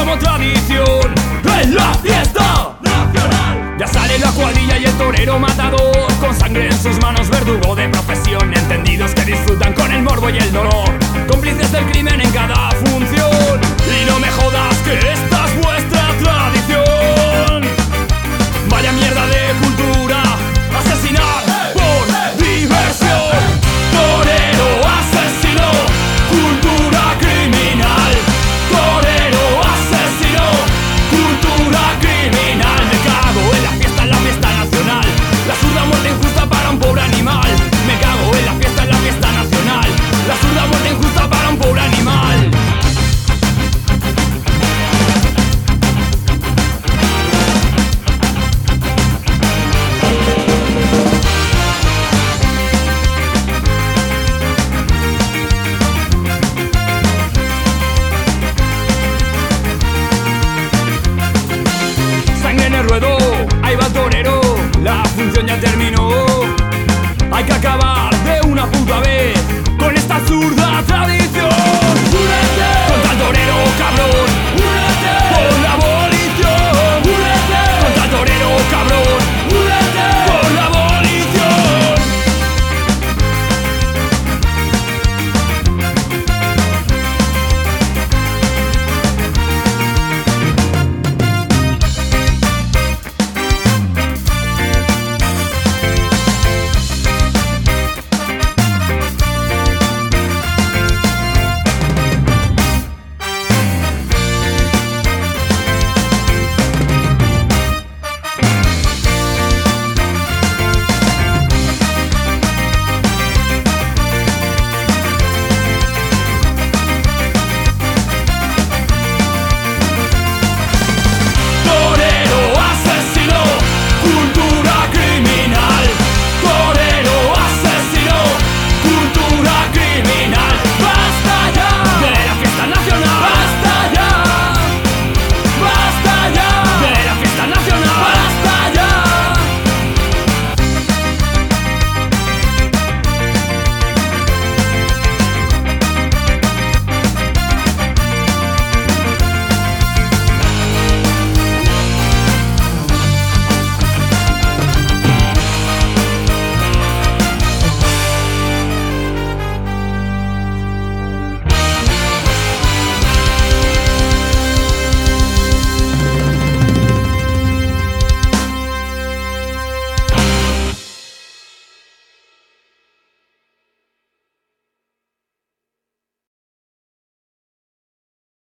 como tradición en la fiesta nacional. Ya sale la cuadrilla y el torero matador, con sangre en sus manos, verdugo de profesión. Entendidos que disfrutan con el morbo y el dolor, cómplices del crimen en cada función. Y no me jodas que esta es vuestra tradición. Vaya mierda de cultura, asesinar por diversión. Torero asesino, cultura criminal. Torero asesino, cultura criminal. Me cago en la fiesta nacional. La zurda muerte injusta para un pobre animal. Me cago en la fiesta nacional. La zurda muerte injusta para un pobre animal. Sangre en el ruedo, ahí va el torero. La función ya terminó.